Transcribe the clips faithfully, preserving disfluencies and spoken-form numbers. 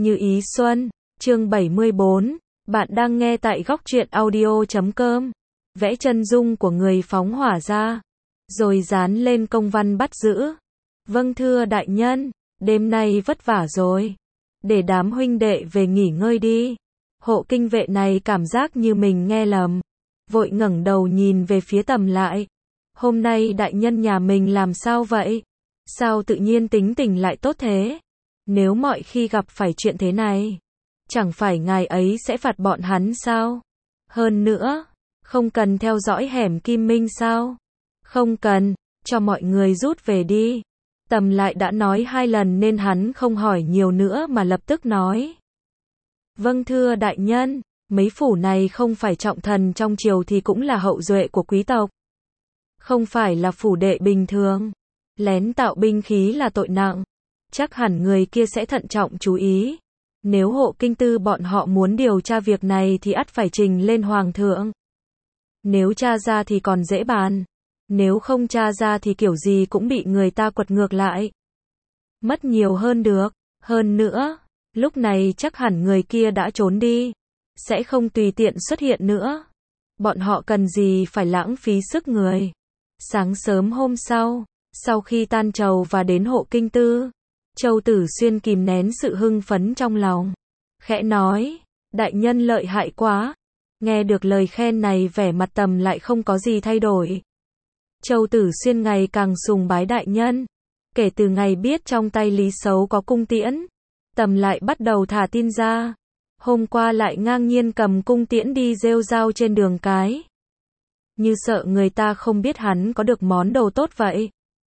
Như ý xuân, chương bảy mươi bốn, bạn đang nghe tại góc truyện audio chấm com. Vẽ chân dung của người phóng hỏa ra, rồi dán lên công văn bắt giữ. Vâng thưa đại nhân, đêm nay vất vả rồi. Để đám huynh đệ về nghỉ ngơi đi. Hộ kinh vệ này cảm giác như mình nghe lầm. Vội ngẩng đầu nhìn về phía Tầm Lại. Hôm nay đại nhân nhà mình làm sao vậy? Sao tự nhiên tính tình lại tốt thế? Nếu mọi khi gặp phải chuyện thế này, chẳng phải ngài ấy sẽ phạt bọn hắn sao? Hơn nữa, không cần theo dõi hẻm Kim Minh sao? Không cần, cho mọi người rút về đi. Tầm Lại đã nói hai lần nên hắn không hỏi nhiều nữa mà lập tức nói. Vâng thưa đại nhân, mấy phủ này không phải trọng thần trong triều thì cũng là hậu duệ của quý tộc. Không phải là phủ đệ bình thường. Lén tạo binh khí là tội nặng. Chắc hẳn người kia sẽ thận trọng chú ý. Nếu hộ kinh tư bọn họ muốn điều tra việc này thì ắt phải trình lên hoàng thượng. Nếu tra ra thì còn dễ bàn. Nếu không tra ra thì kiểu gì cũng bị người ta quật ngược lại. Mất nhiều hơn được. Hơn nữa, lúc này chắc hẳn người kia đã trốn đi. Sẽ không tùy tiện xuất hiện nữa. Bọn họ cần gì phải lãng phí sức người. Sáng sớm hôm sau, sau khi tan trầu và đến hộ kinh tư, Châu Tử Xuyên kìm nén sự hưng phấn trong lòng. Khẽ nói, đại nhân lợi hại quá. Nghe được lời khen này vẻ mặt Tầm lại không có gì thay đổi. Châu Tử Xuyên ngày càng sùng bái đại nhân. Kể từ ngày biết trong tay Lý Sấu có cung tiễn, Tầm lại bắt đầu thả tin ra. Hôm qua lại ngang nhiên cầm cung tiễn đi rêu rao trên đường cái. Như sợ người ta không biết hắn có được món đồ tốt vậy.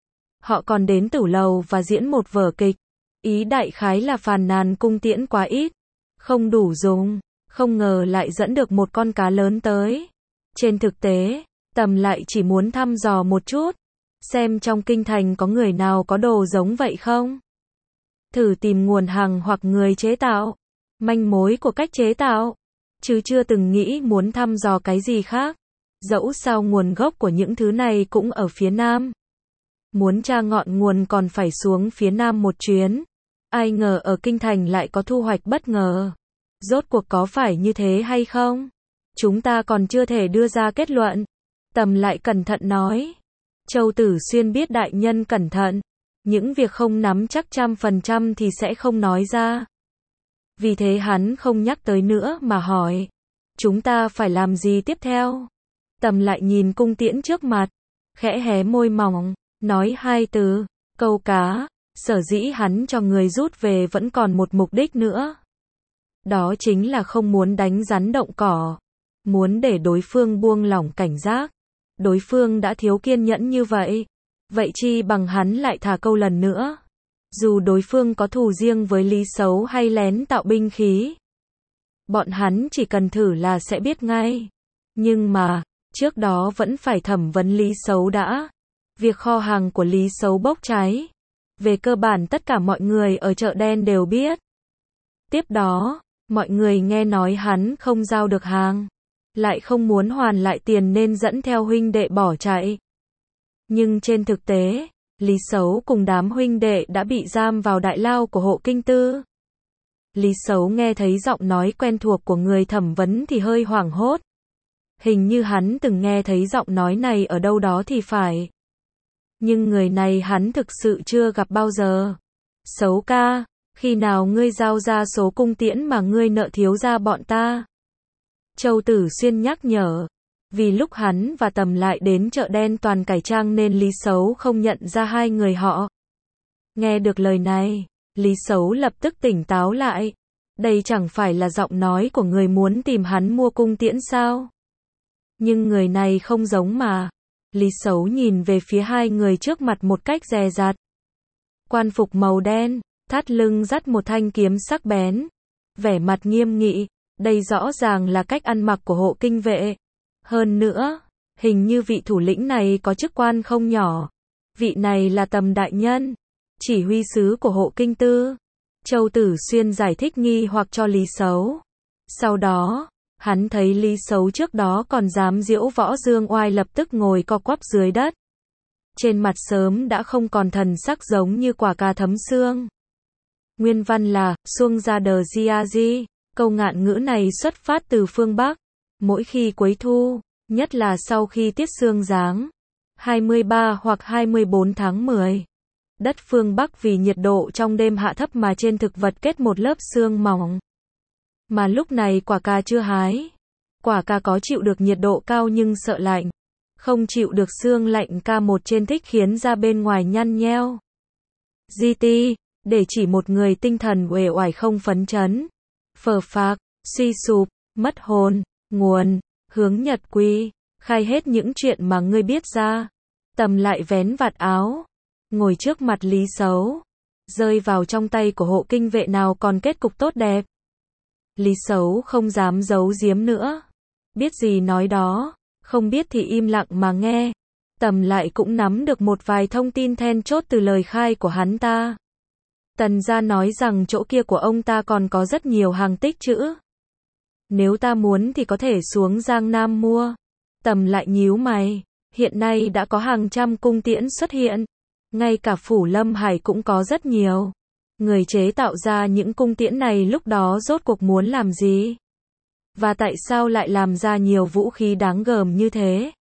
Họ còn đến tử lầu và diễn một vở kịch. Ý đại khái là phàn nàn cung tiễn quá ít, không đủ dùng, không ngờ lại dẫn được một con cá lớn tới. Trên thực tế, Tầm lại chỉ muốn thăm dò một chút, xem trong kinh thành có người nào có đồ giống vậy không. Thử tìm nguồn hàng hoặc người chế tạo, manh mối của cách chế tạo, chứ chưa từng nghĩ muốn thăm dò cái gì khác. Dẫu sao nguồn gốc của những thứ này cũng ở phía Nam. Muốn tra ngọn nguồn còn phải xuống phía Nam một chuyến. Ai ngờ ở kinh thành lại có thu hoạch bất ngờ. Rốt cuộc có phải như thế hay không? Chúng ta còn chưa thể đưa ra kết luận. Tầm lại cẩn thận nói. Châu Tử Xuyên biết đại nhân cẩn thận. Những việc không nắm chắc trăm phần trăm thì sẽ không nói ra. Vì thế hắn không nhắc tới nữa mà hỏi. Chúng ta phải làm gì tiếp theo? Tầm lại nhìn cung tiễn trước mặt. Khẽ hé môi mỏng. Nói hai từ. Câu cá. Sở dĩ hắn cho người rút về vẫn còn một mục đích nữa. Đó chính là không muốn đánh rắn động cỏ. Muốn để đối phương buông lỏng cảnh giác. Đối phương đã thiếu kiên nhẫn như vậy. Vậy chi bằng hắn lại thả câu lần nữa. Dù đối phương có thù riêng với Lý Sấu hay lén tạo binh khí. Bọn hắn chỉ cần thử là sẽ biết ngay. Nhưng mà, trước đó vẫn phải thẩm vấn Lý Sấu đã. Việc kho hàng của Lý Sấu bốc cháy. Về cơ bản tất cả mọi người ở chợ đen đều biết. Tiếp đó, mọi người nghe nói hắn không giao được hàng. Lại không muốn hoàn lại tiền nên dẫn theo huynh đệ bỏ chạy. Nhưng trên thực tế, Lý Sấu cùng đám huynh đệ đã bị giam vào đại lao của hộ kinh tư. Lý Sấu nghe thấy giọng nói quen thuộc của người thẩm vấn thì hơi hoảng hốt. Hình như hắn từng nghe thấy giọng nói này ở đâu đó thì phải. Nhưng người này hắn thực sự chưa gặp bao giờ. Sấu ca, khi nào ngươi giao ra số cung tiễn mà ngươi nợ thiếu ra bọn ta? Châu Tử Xuyên nhắc nhở. Vì lúc hắn và Tầm lại đến chợ đen toàn cải trang nên Lý Sấu không nhận ra hai người họ. Nghe được lời này, Lý Sấu lập tức tỉnh táo lại. Đây chẳng phải là giọng nói của người muốn tìm hắn mua cung tiễn sao? Nhưng người này không giống mà. Lý Sấu nhìn về phía hai người trước mặt một cách dè dặt. Quan phục màu đen, thắt lưng dắt một thanh kiếm sắc bén. Vẻ mặt nghiêm nghị, đây rõ ràng là cách ăn mặc của hộ kinh vệ. Hơn nữa, hình như vị thủ lĩnh này có chức quan không nhỏ. Vị này là Tầm đại nhân, chỉ huy sứ của hộ kinh tư. Châu Tử Xuyên giải thích nghi hoặc cho Lý Sấu. Sau đó, hắn thấy Lý Sấu trước đó còn dám diễu võ dương oai lập tức ngồi co quắp dưới đất. Trên mặt sớm đã không còn thần sắc giống như quả cà thấm xương. Nguyên văn là, Xuông ra đờ gia di. Câu ngạn ngữ này xuất phát từ phương Bắc. Mỗi khi cuối thu, nhất là sau khi tiết sương giáng, hai mươi ba hoặc hai mươi bốn tháng mười. Đất phương Bắc vì nhiệt độ trong đêm hạ thấp mà trên thực vật kết một lớp sương mỏng. Mà lúc này quả cà chưa hái. Quả cà có chịu được nhiệt độ cao nhưng sợ lạnh. Không chịu được sương lạnh ca một trên thích khiến da bên ngoài nhăn nheo. giê tê, để chỉ một người tinh thần uể oải không phấn chấn. Phờ phạc, suy sụp, mất hồn, nguồn, hướng nhật quy, khai hết những chuyện mà ngươi biết ra. Tầm lại vén vạt áo, ngồi trước mặt Lý Sấu, rơi vào trong tay của hộ kinh vệ nào còn kết cục tốt đẹp. Lý Sấu không dám giấu giếm nữa. Biết gì nói đó, không biết thì im lặng mà nghe. Tầm lại cũng nắm được một vài thông tin then chốt từ lời khai của hắn ta. Tần gia nói rằng chỗ kia của ông ta còn có rất nhiều hàng tích trữ. Nếu ta muốn thì có thể xuống Giang Nam mua. Tầm lại nhíu mày. Hiện nay đã có hàng trăm cung tiễn xuất hiện. Ngay cả phủ Lâm Hải cũng có rất nhiều. Người chế tạo ra những cung tiễn này lúc đó rốt cuộc muốn làm gì? Và tại sao lại làm ra nhiều vũ khí đáng gờm như thế?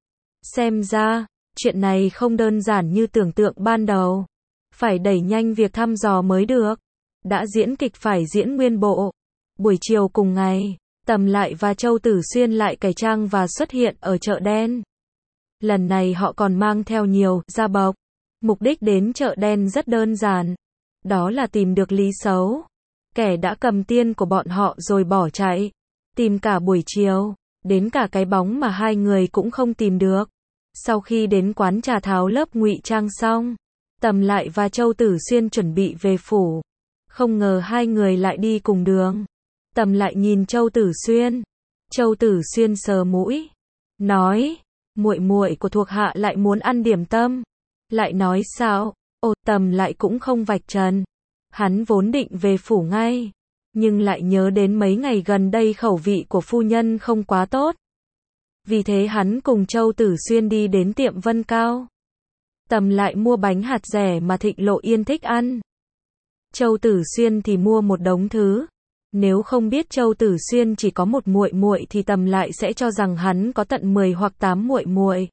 Xem ra, chuyện này không đơn giản như tưởng tượng ban đầu. Phải đẩy nhanh việc thăm dò mới được. Đã diễn kịch phải diễn nguyên bộ. Buổi chiều cùng ngày, Tầm lại và Châu Tử Xuyên lại cải trang và xuất hiện ở chợ đen. Lần này họ còn mang theo nhiều gia bộc. Mục đích đến chợ đen rất đơn giản. Đó là tìm được Lý Sấu. Kẻ đã cầm tiên của bọn họ rồi bỏ chạy. Tìm cả buổi chiều. Đến cả cái bóng mà hai người cũng không tìm được. Sau khi đến quán trà tháo lớp ngụy trang xong, Tầm lại và Châu Tử Xuyên chuẩn bị về phủ. Không ngờ hai người lại đi cùng đường. Tầm lại nhìn Châu Tử Xuyên. Châu Tử Xuyên sờ mũi. Nói, muội muội của thuộc hạ lại muốn ăn điểm tâm. Lại nói sao? Ồ, Tầm lại cũng không vạch trần. Hắn vốn định về phủ ngay. Nhưng lại nhớ đến mấy ngày gần đây khẩu vị của phu nhân không quá tốt. Vì thế hắn cùng Châu Tử Xuyên đi đến tiệm Vân Cao. Tầm lại mua bánh hạt dẻ mà Thịnh Lộ Yên thích ăn. Châu Tử Xuyên thì mua một đống thứ. Nếu không biết Châu Tử Xuyên chỉ có một muội muội thì Tầm lại sẽ cho rằng hắn có tận mười hoặc tám muội muội.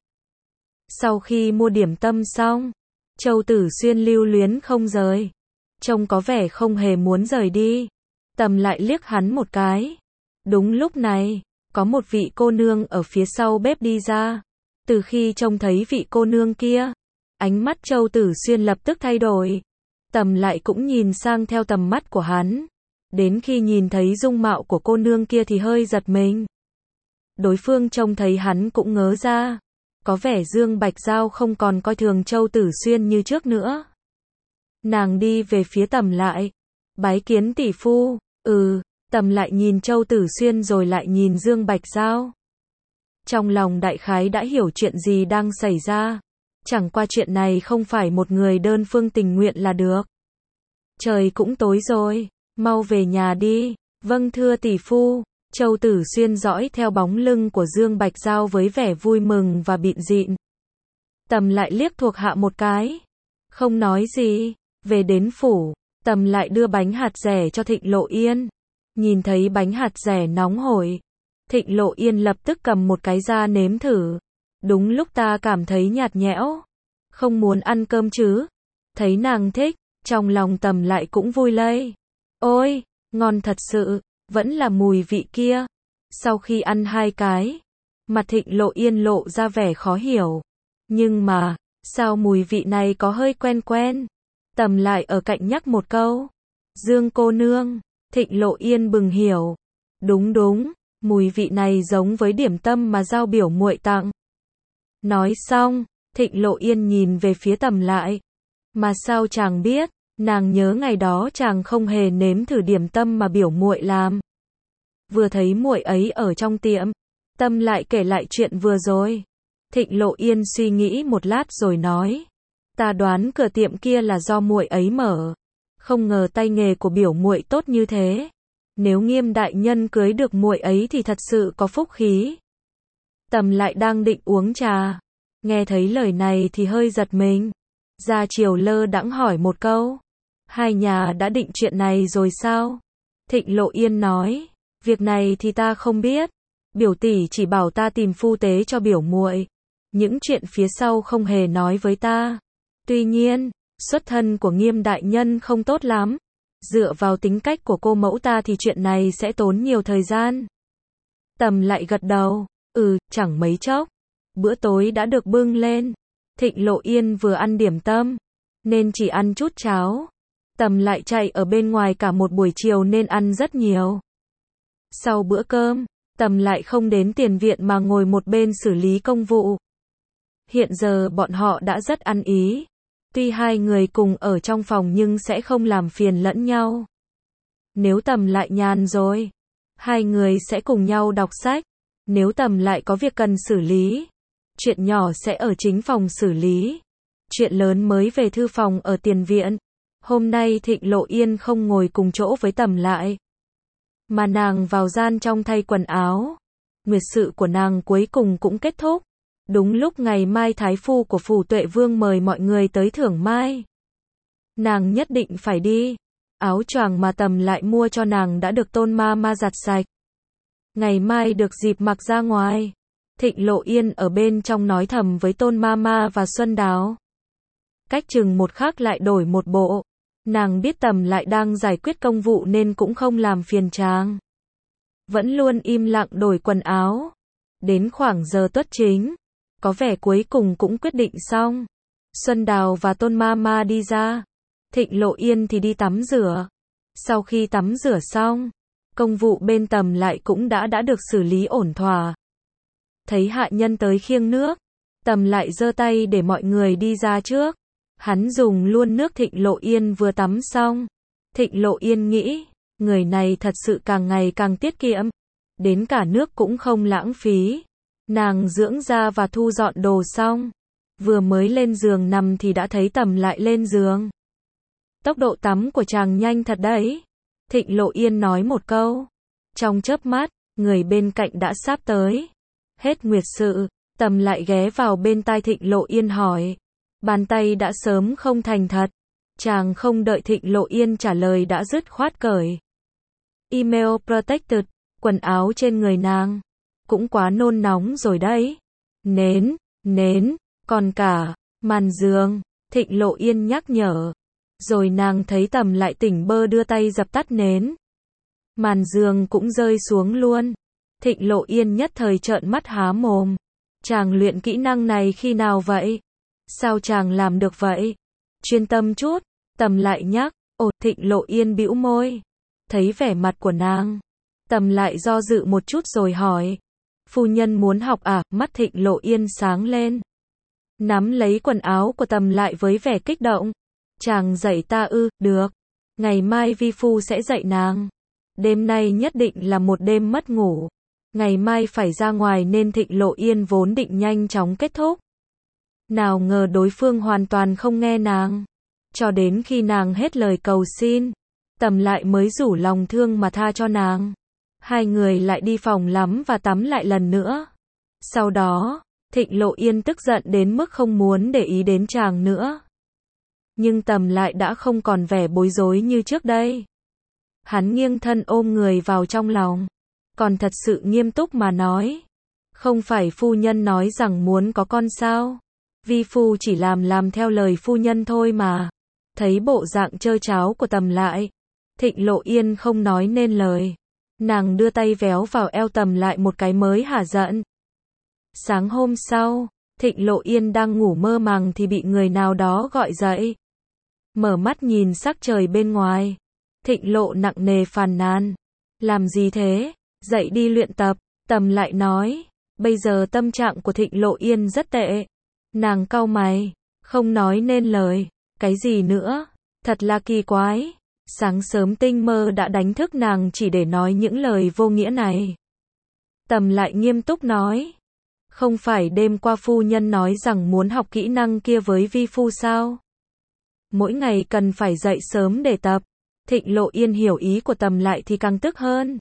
Sau khi mua điểm tâm xong, Châu Tử Xuyên lưu luyến không rời. Trông có vẻ không hề muốn rời đi. Tầm lại liếc hắn một cái. Đúng lúc này, có một vị cô nương ở phía sau bếp đi ra. Từ khi trông thấy vị cô nương kia, ánh mắt Châu Tử Xuyên lập tức thay đổi. Tầm lại cũng nhìn sang theo tầm mắt của hắn. Đến khi nhìn thấy dung mạo của cô nương kia thì hơi giật mình. Đối phương trông thấy hắn cũng ngớ ra. Có vẻ Dương Bạch Giao không còn coi thường Châu Tử Xuyên như trước nữa. Nàng đi về phía Tầm lại. Bái kiến tỷ phu. Ừ, Tầm lại nhìn Châu Tử Xuyên rồi lại nhìn Dương Bạch Giao. Trong lòng đại khái đã hiểu chuyện gì đang xảy ra. Chẳng qua chuyện này không phải một người đơn phương tình nguyện là được. Trời cũng tối rồi, mau về nhà đi. Vâng thưa tỷ phu. Châu Tử Xuyên dõi theo bóng lưng của Dương Bạch Giao với vẻ vui mừng và bịn dịn. Tầm lại liếc thuộc hạ một cái. Không nói gì. Về đến phủ, Tầm lại đưa bánh hạt dẻ cho Thịnh Lộ Yên. Nhìn thấy bánh hạt dẻ nóng hổi, Thịnh Lộ Yên lập tức cầm một cái ra nếm thử. Đúng lúc ta cảm thấy nhạt nhẽo. Không muốn ăn cơm chứ. Thấy nàng thích, trong lòng Tầm lại cũng vui lây. Ôi, ngon thật sự, vẫn là mùi vị kia. Sau khi ăn hai cái, mặt Thịnh Lộ Yên lộ ra vẻ khó hiểu. Nhưng mà, sao mùi vị này có hơi quen quen? Tầm lại ở cạnh nhắc một câu. Dương cô nương. Thịnh Lộ Yên bừng hiểu. Đúng đúng, mùi vị này giống với điểm tâm mà Giao biểu muội tặng. Nói xong, Thịnh Lộ Yên nhìn về phía Tầm lại. Mà sao chàng biết? Nàng nhớ ngày đó chàng không hề nếm thử điểm tâm mà biểu muội làm. Vừa thấy muội ấy ở trong tiệm, Tâm lại kể lại chuyện vừa rồi. Thịnh Lộ Yên suy nghĩ một lát rồi nói. Ta đoán cửa tiệm kia là do muội ấy mở. Không ngờ tay nghề của biểu muội tốt như thế. Nếu Nghiêm đại nhân cưới được muội ấy thì thật sự có phúc khí. Tầm lại đang định uống trà. Nghe thấy lời này thì hơi giật mình. Ra chiều lơ đãng hỏi một câu. Hai nhà đã định chuyện này rồi sao? Thịnh Lộ Yên nói, việc này thì ta không biết. Biểu tỷ chỉ bảo ta tìm phu tế cho biểu muội. Những chuyện phía sau không hề nói với ta. Tuy nhiên, xuất thân của Nghiêm đại nhân không tốt lắm. Dựa vào tính cách của cô mẫu ta thì chuyện này sẽ tốn nhiều thời gian. Tầm lại gật đầu, ừ, chẳng mấy chốc. Bữa tối đã được bưng lên. Thịnh Lộ Yên vừa ăn điểm tâm, nên chỉ ăn chút cháo. Tầm lại chạy ở bên ngoài cả một buổi chiều nên ăn rất nhiều. Sau bữa cơm, Tầm lại không đến tiền viện mà ngồi một bên xử lý công vụ. Hiện giờ bọn họ đã rất ăn ý. Tuy hai người cùng ở trong phòng nhưng sẽ không làm phiền lẫn nhau. Nếu Tầm lại nhàn rồi, hai người sẽ cùng nhau đọc sách. Nếu Tầm lại có việc cần xử lý, chuyện nhỏ sẽ ở chính phòng xử lý. Chuyện lớn mới về thư phòng ở tiền viện. Hôm nay Thịnh Lộ Yên không ngồi cùng chỗ với Tầm lại, mà nàng vào gian trong thay quần áo. Nguyệt sự của nàng cuối cùng cũng kết thúc. Đúng lúc ngày mai thái phu của Phủ Tuệ Vương mời mọi người tới thưởng mai. Nàng nhất định phải đi. Áo choàng mà Tầm lại mua cho nàng đã được Tôn ma ma giặt sạch. Ngày mai được dịp mặc ra ngoài. Thịnh Lộ Yên ở bên trong nói thầm với Tôn ma ma và Xuân Đào. Cách chừng một khắc lại đổi một bộ. Nàng biết Tầm lại đang giải quyết công vụ nên cũng không làm phiền chàng. Vẫn luôn im lặng đổi quần áo. Đến khoảng giờ tuất chính, có vẻ cuối cùng cũng quyết định xong. Xuân Đào và Tôn ma ma đi ra. Thịnh Lộ Yên thì đi tắm rửa. Sau khi tắm rửa xong, công vụ bên Tầm lại cũng đã đã được xử lý ổn thỏa. Thấy hạ nhân tới khiêng nước, Tầm lại giơ tay để mọi người đi ra trước. Hắn dùng luôn nước Thịnh Lộ Yên vừa tắm xong. Thịnh Lộ Yên nghĩ, người này thật sự càng ngày càng tiết kiệm. Đến cả nước cũng không lãng phí. Nàng dưỡng da và thu dọn đồ xong. Vừa mới lên giường nằm thì đã thấy Tầm lại lên giường. Tốc độ tắm của chàng nhanh thật đấy. Thịnh Lộ Yên nói một câu. Trong chớp mắt, người bên cạnh đã sắp tới. Hết nguyệt sự, Tầm lại ghé vào bên tai Thịnh Lộ Yên hỏi. Bàn tay đã sớm không thành thật. Chàng không đợi Thịnh Lộ Yên trả lời đã dứt khoát cởi Email protected, quần áo trên người nàng. Cũng quá nôn nóng rồi đấy. Nến, nến, còn cả, màn giường, Thịnh Lộ Yên nhắc nhở. Rồi nàng thấy Tầm lại tỉnh bơ đưa tay dập tắt nến. Màn giường cũng rơi xuống luôn. Thịnh Lộ Yên nhất thời trợn mắt há mồm. Chàng luyện kỹ năng này khi nào vậy? Sao chàng làm được vậy? Chuyên tâm chút, Tầm lại nhắc. Ồ, Thịnh Lộ Yên bĩu môi. Thấy vẻ mặt của nàng, Tầm lại do dự một chút rồi hỏi. Phu nhân muốn học à? Mắt Thịnh Lộ Yên sáng lên. Nắm lấy quần áo của Tầm lại với vẻ kích động. Chàng dạy ta ư? Được. Ngày mai vi phu sẽ dạy nàng. Đêm nay nhất định là một đêm mất ngủ. Ngày mai phải ra ngoài nên Thịnh Lộ Yên vốn định nhanh chóng kết thúc. Nào ngờ đối phương hoàn toàn không nghe nàng. Cho đến khi nàng hết lời cầu xin, Tầm lại mới rủ lòng thương mà tha cho nàng. Hai người lại đi phòng lắm và tắm lại lần nữa. Sau đó, Thịnh Lộ Yên tức giận đến mức không muốn để ý đến chàng nữa. Nhưng Tầm lại đã không còn vẻ bối rối như trước đây. Hắn nghiêng thân ôm người vào trong lòng. Còn thật sự nghiêm túc mà nói. Không phải phu nhân nói rằng muốn có con sao? Vi phu chỉ làm làm theo lời phu nhân thôi mà. Thấy bộ dạng trơ tráo của Tầm lại, Thịnh Lộ Yên không nói nên lời. Nàng đưa tay véo vào eo Tầm lại một cái mới hả giận. Sáng hôm sau, Thịnh Lộ Yên đang ngủ mơ màng thì bị người nào đó gọi dậy. Mở mắt nhìn sắc trời bên ngoài. Thịnh Lộ nặng nề phàn nàn. Làm gì thế? Dậy đi luyện tập. Tầm lại nói. Bây giờ tâm trạng của Thịnh Lộ Yên rất tệ. Nàng cau mày. Không nói nên lời. Cái gì nữa? Thật là kỳ quái. Sáng sớm tinh mơ đã đánh thức nàng chỉ để nói những lời vô nghĩa này. Tầm lại nghiêm túc nói. Không phải đêm qua phu nhân nói rằng muốn học kỹ năng kia với vi phu sao? Mỗi ngày cần phải dậy sớm để tập. Thịnh Lộ Yên hiểu ý của Tầm lại thì càng tức hơn.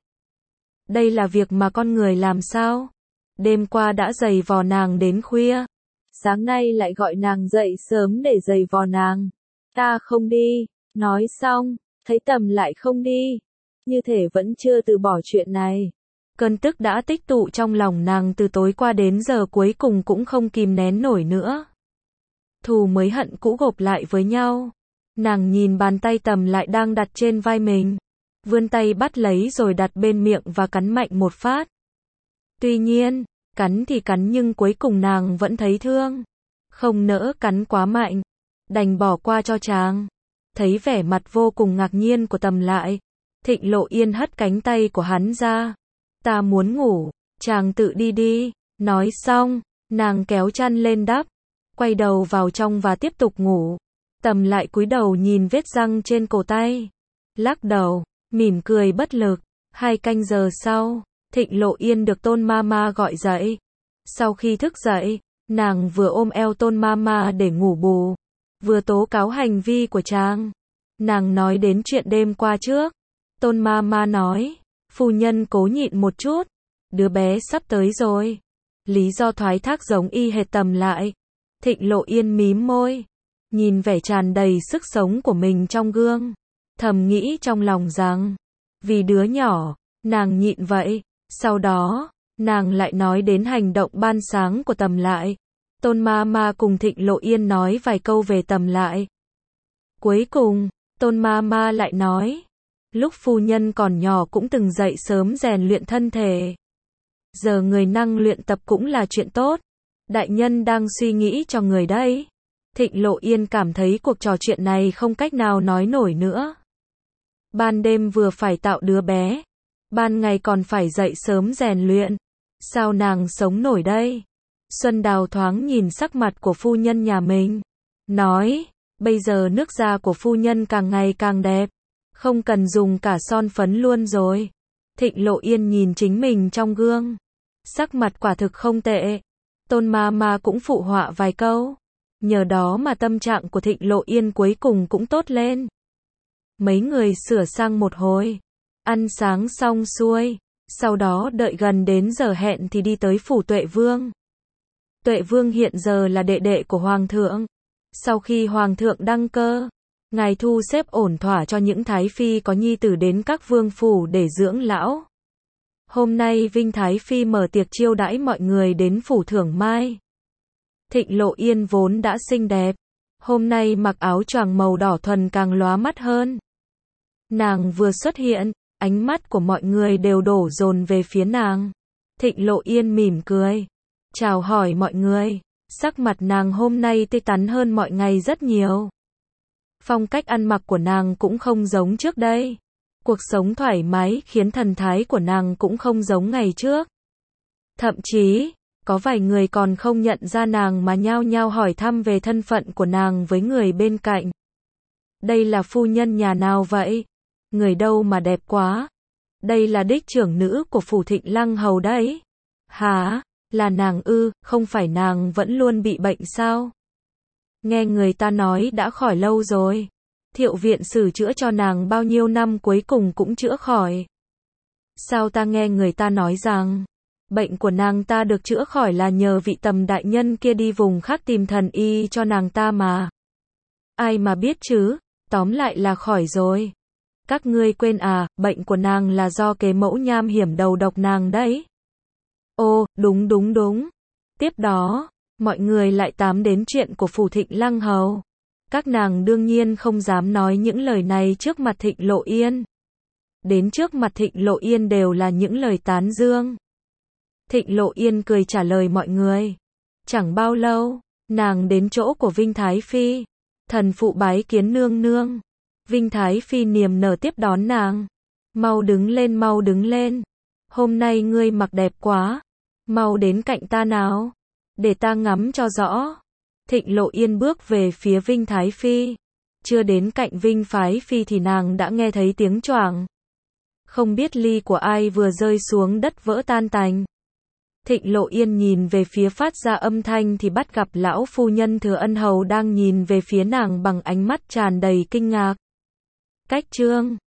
Đây là việc mà con người làm sao? Đêm qua đã giày vò nàng đến khuya. Sáng nay lại gọi nàng dậy sớm để giày vò nàng. Ta không đi. Nói xong, thấy Tầm lại không đi. Như thể vẫn chưa từ bỏ chuyện này. Cơn tức đã tích tụ trong lòng nàng từ tối qua đến giờ cuối cùng cũng không kìm nén nổi nữa. Thù mới hận cũ gộp lại với nhau. Nàng nhìn bàn tay Tầm lại đang đặt trên vai mình. Vươn tay bắt lấy rồi đặt bên miệng và cắn mạnh một phát. Tuy nhiên, cắn thì cắn nhưng cuối cùng nàng vẫn thấy thương. Không nỡ cắn quá mạnh. Đành bỏ qua cho chàng. Thấy vẻ mặt vô cùng ngạc nhiên của Tầm lại. Thịnh Lộ Yên hất cánh tay của hắn ra. Ta muốn ngủ, chàng tự đi đi. Nói xong, nàng kéo chăn lên đắp. Quay đầu vào trong và tiếp tục ngủ. Tầm lại cúi đầu nhìn vết răng trên cổ tay. Lắc đầu, mỉm cười bất lực. Hai canh giờ sau, Thịnh Lộ Yên được Tôn Mama gọi dậy. Sau khi thức dậy, nàng vừa ôm eo Tôn Mama để ngủ bù, vừa tố cáo hành vi của chàng. Nàng nói đến chuyện đêm qua trước. Tôn Mama nói, phu nhân cố nhịn một chút, đứa bé sắp tới rồi. Lý do thoái thác giống y hệt Tầm lại. Thịnh Lộ Yên mím môi, nhìn vẻ tràn đầy sức sống của mình trong gương, thầm nghĩ trong lòng rằng, vì đứa nhỏ, nàng nhịn vậy. Sau đó, nàng lại nói đến hành động ban sáng của Tầm lại. Tôn Mama cùng Thịnh Lộ Yên nói vài câu về Tầm lại. Cuối cùng, Tôn Mama lại nói, lúc phu nhân còn nhỏ cũng từng dậy sớm rèn luyện thân thể. Giờ người năng luyện tập cũng là chuyện tốt. Đại nhân đang suy nghĩ cho người đấy. Thịnh Lộ Yên cảm thấy cuộc trò chuyện này không cách nào nói nổi nữa. Ban đêm vừa phải tạo đứa bé, ban ngày còn phải dậy sớm rèn luyện. Sao nàng sống nổi đây? Xuân Đào thoáng nhìn sắc mặt của phu nhân nhà mình. Nói, bây giờ nước da của phu nhân càng ngày càng đẹp. Không cần dùng cả son phấn luôn rồi. Thịnh Lộ Yên nhìn chính mình trong gương. Sắc mặt quả thực không tệ. Tôn Mama cũng phụ họa vài câu. Nhờ đó mà tâm trạng của Thịnh Lộ Yên cuối cùng cũng tốt lên. Mấy người sửa sang một hồi. Ăn sáng xong xuôi. Sau đó đợi gần đến giờ hẹn thì đi tới phủ Tuệ Vương. Tuệ Vương hiện giờ là đệ đệ của Hoàng thượng. Sau khi Hoàng thượng đăng cơ, ngài thu xếp ổn thỏa cho những thái phi có nhi tử đến các vương phủ để dưỡng lão. Hôm nay Vinh Thái Phi mở tiệc chiêu đãi mọi người đến phủ Thưởng Mai. Thịnh Lộ Yên vốn đã xinh đẹp. Hôm nay mặc áo choàng màu đỏ thuần càng lóa mắt hơn. Nàng vừa xuất hiện, ánh mắt của mọi người đều đổ dồn về phía nàng. Thịnh Lộ Yên mỉm cười. Chào hỏi mọi người. Sắc mặt nàng hôm nay tươi tắn hơn mọi ngày rất nhiều. Phong cách ăn mặc của nàng cũng không giống trước đây. Cuộc sống thoải mái khiến thần thái của nàng cũng không giống ngày trước. Thậm chí, có vài người còn không nhận ra nàng mà nhao nhao hỏi thăm về thân phận của nàng với người bên cạnh. Đây là phu nhân nhà nào vậy? Người đâu mà đẹp quá? Đây là đích trưởng nữ của phủ Thịnh Lăng Hầu đấy. Hả? Là nàng ư? Không phải nàng vẫn luôn bị bệnh sao? Nghe người ta nói đã khỏi lâu rồi. Thiệu viện sử chữa cho nàng bao nhiêu năm cuối cùng cũng chữa khỏi. Sao ta nghe người ta nói rằng bệnh của nàng ta được chữa khỏi là nhờ vị Tầm đại nhân kia đi vùng khác tìm thần y cho nàng ta mà. Ai mà biết chứ, tóm lại là khỏi rồi. Các ngươi quên à, bệnh của nàng là do kế mẫu nham hiểm đầu độc nàng đấy. Ô, đúng đúng đúng. Tiếp đó, mọi người lại tám đến chuyện của phủ Thịnh Lăng Hầu. Các nàng đương nhiên không dám nói những lời này trước mặt Thịnh Lộ Yên. Đến trước mặt Thịnh Lộ Yên đều là những lời tán dương. Thịnh Lộ Yên cười trả lời mọi người. Chẳng bao lâu, nàng đến chỗ của Vinh Thái Phi. Thần phụ bái kiến nương nương. Vinh Thái Phi niềm nở tiếp đón nàng. Mau đứng lên, mau đứng lên. Hôm nay ngươi mặc đẹp quá. Mau đến cạnh ta nào. Để ta ngắm cho rõ. Thịnh Lộ Yên bước về phía Vinh Thái Phi. Chưa đến cạnh Vinh Phái Phi thì nàng đã nghe thấy tiếng choảng. Không biết ly của ai vừa rơi xuống đất vỡ tan tành. Thịnh Lộ Yên nhìn về phía phát ra âm thanh thì bắt gặp lão phu nhân Thừa Ân Hầu đang nhìn về phía nàng bằng ánh mắt tràn đầy kinh ngạc. Cách chương